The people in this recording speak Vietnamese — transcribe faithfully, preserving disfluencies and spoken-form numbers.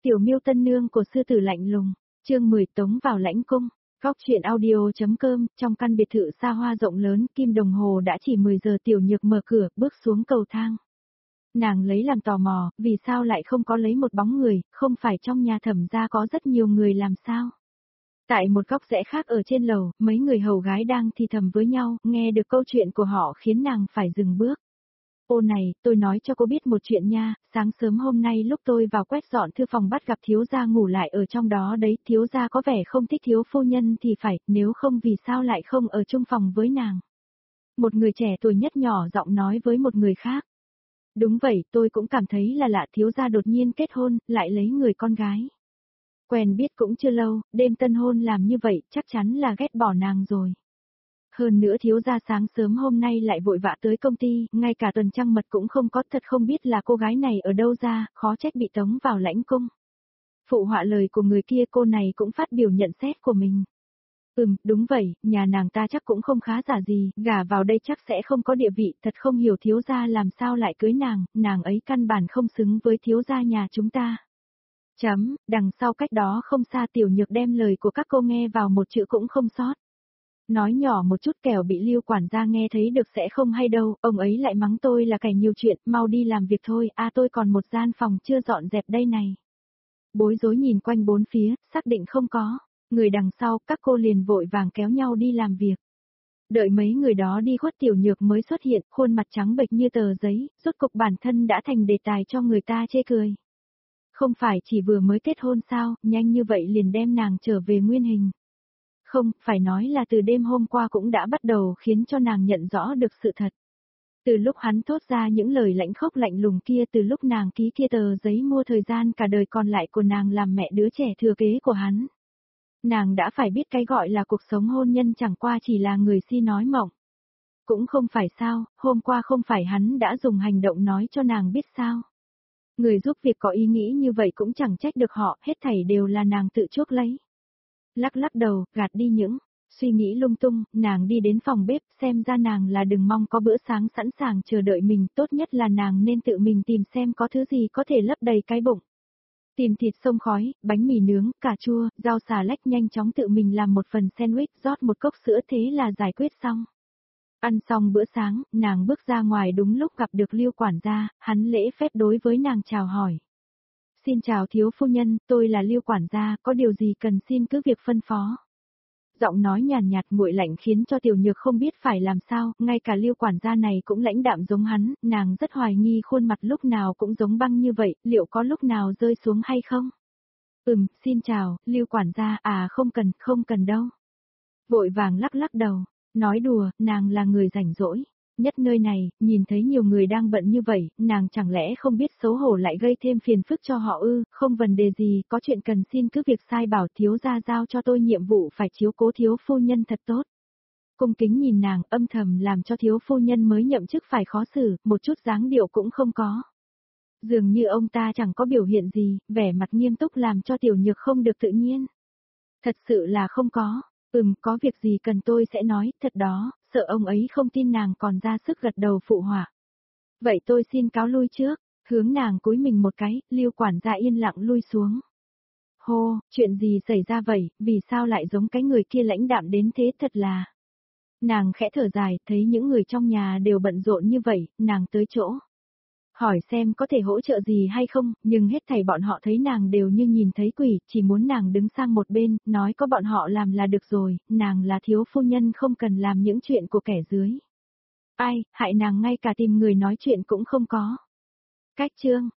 Tiểu Miêu tân nương của sư tử lạnh lùng, chương mười tống vào lãnh cung. Góc truyện audio.com, trong căn biệt thự xa hoa rộng lớn, kim đồng hồ đã chỉ mười giờ. Tiểu Nhược mở cửa, bước xuống cầu thang. Nàng lấy làm tò mò, vì sao lại không có lấy một bóng người, không phải trong nhà Thẩm gia có rất nhiều người làm sao? Tại một góc rẽ khác ở trên lầu, mấy người hầu gái đang thì thầm với nhau, nghe được câu chuyện của họ khiến nàng phải dừng bước. Ô này, tôi nói cho cô biết một chuyện nha, sáng sớm hôm nay lúc tôi vào quét dọn thư phòng bắt gặp thiếu gia ngủ lại ở trong đó đấy, thiếu gia có vẻ không thích thiếu phu nhân thì phải, nếu không vì sao lại không ở chung phòng với nàng. Một người trẻ tuổi nhất nhỏ giọng nói với một người khác. Đúng vậy, tôi cũng cảm thấy là lạ, thiếu gia đột nhiên kết hôn, lại lấy người con gái. Quen biết cũng chưa lâu, đêm tân hôn làm như vậy, chắc chắn là ghét bỏ nàng rồi. Hơn nữa thiếu gia sáng sớm hôm nay lại vội vã tới công ty, ngay cả tuần trăng mật cũng không có, thật không biết là cô gái này ở đâu ra, khó trách bị tống vào lãnh cung. Phụ họa lời của người kia, cô này cũng phát biểu nhận xét của mình. Ừm, đúng vậy, nhà nàng ta chắc cũng không khá giả gì, gả vào đây chắc sẽ không có địa vị, thật không hiểu thiếu gia làm sao lại cưới nàng, nàng ấy căn bản không xứng với thiếu gia nhà chúng ta. Chấm, đằng sau cách đó không xa Tiểu Nhược đem lời của các cô nghe vào một chữ cũng không sót. Nói nhỏ một chút kẻo bị Lưu quản gia nghe thấy được sẽ không hay đâu, ông ấy lại mắng tôi là kẻ nhiều chuyện, mau đi làm việc thôi, à tôi còn một gian phòng chưa dọn dẹp đây này. Bối rối nhìn quanh bốn phía, xác định không có, người đằng sau, các cô liền vội vàng kéo nhau đi làm việc. Đợi mấy người đó đi khuất Tiểu Nhược mới xuất hiện, khuôn mặt trắng bệch như tờ giấy, rốt cục bản thân đã thành đề tài cho người ta chê cười. Không phải chỉ vừa mới kết hôn sao, nhanh như vậy liền đem nàng trở về nguyên hình. Không, phải nói là từ đêm hôm qua cũng đã bắt đầu khiến cho nàng nhận rõ được sự thật. Từ lúc hắn thốt ra những lời lãnh khốc lạnh lùng kia, từ lúc nàng ký kia tờ giấy mua thời gian cả đời còn lại của nàng làm mẹ đứa trẻ thừa kế của hắn. Nàng đã phải biết cái gọi là cuộc sống hôn nhân chẳng qua chỉ là người si nói mộng. Cũng không phải sao, hôm qua không phải hắn đã dùng hành động nói cho nàng biết sao. Người giúp việc có ý nghĩ như vậy cũng chẳng trách được họ, hết thảy đều là nàng tự chuốc lấy. Lắc lắc đầu, gạt đi những suy nghĩ lung tung, nàng đi đến phòng bếp, xem ra nàng là đừng mong có bữa sáng sẵn sàng chờ đợi mình, tốt nhất là nàng nên tự mình tìm xem có thứ gì có thể lấp đầy cái bụng. Tìm thịt xông khói, bánh mì nướng, cà chua, rau xà lách, nhanh chóng tự mình làm một phần sandwich, rót một cốc sữa, thế là giải quyết xong. Ăn xong bữa sáng, nàng bước ra ngoài đúng lúc gặp được Lưu quản gia, hắn lễ phép đối với nàng chào hỏi. Xin chào thiếu phu nhân, tôi là Lưu quản gia, có điều gì cần xin cứ việc phân phó. Giọng nói nhàn nhạt nguội lạnh khiến cho Tiểu Nhược không biết phải làm sao, ngay cả Lưu quản gia này cũng lãnh đạm giống hắn, nàng rất hoài nghi khuôn mặt lúc nào cũng giống băng như vậy, liệu có lúc nào rơi xuống hay không? Ừm, xin chào, Lưu quản gia, à không cần, không cần đâu. Vội vàng lắc lắc đầu, nói đùa, nàng là người rảnh rỗi. Nhất nơi này, nhìn thấy nhiều người đang bận như vậy, nàng chẳng lẽ không biết xấu hổ lại gây thêm phiền phức cho họ ư, không vấn đề gì, có chuyện cần xin cứ việc sai bảo, thiếu gia giao cho tôi nhiệm vụ phải chiếu cố thiếu phu nhân thật tốt. Cung kính nhìn nàng, âm thầm làm cho thiếu phu nhân mới nhậm chức phải khó xử, một chút dáng điệu cũng không có. Dường như ông ta chẳng có biểu hiện gì, vẻ mặt nghiêm túc làm cho Tiểu Nhược không được tự nhiên. Thật sự là không có. Ừm, có việc gì cần tôi sẽ nói, thật đó, sợ ông ấy không tin nàng còn ra sức gật đầu phụ họa. Vậy tôi xin cáo lui trước, hướng nàng cúi mình một cái, Lưu quản gia yên lặng lui xuống. Hô, chuyện gì xảy ra vậy, vì sao lại giống cái người kia lãnh đạm đến thế, thật là. Nàng khẽ thở dài, thấy những người trong nhà đều bận rộn như vậy, nàng tới chỗ. Hỏi xem có thể hỗ trợ gì hay không, nhưng hết thảy bọn họ thấy nàng đều như nhìn thấy quỷ, chỉ muốn nàng đứng sang một bên, nói có bọn họ làm là được rồi, nàng là thiếu phu nhân không cần làm những chuyện của kẻ dưới. Ai, hại nàng ngay cả tìm người nói chuyện cũng không có. Cách chương.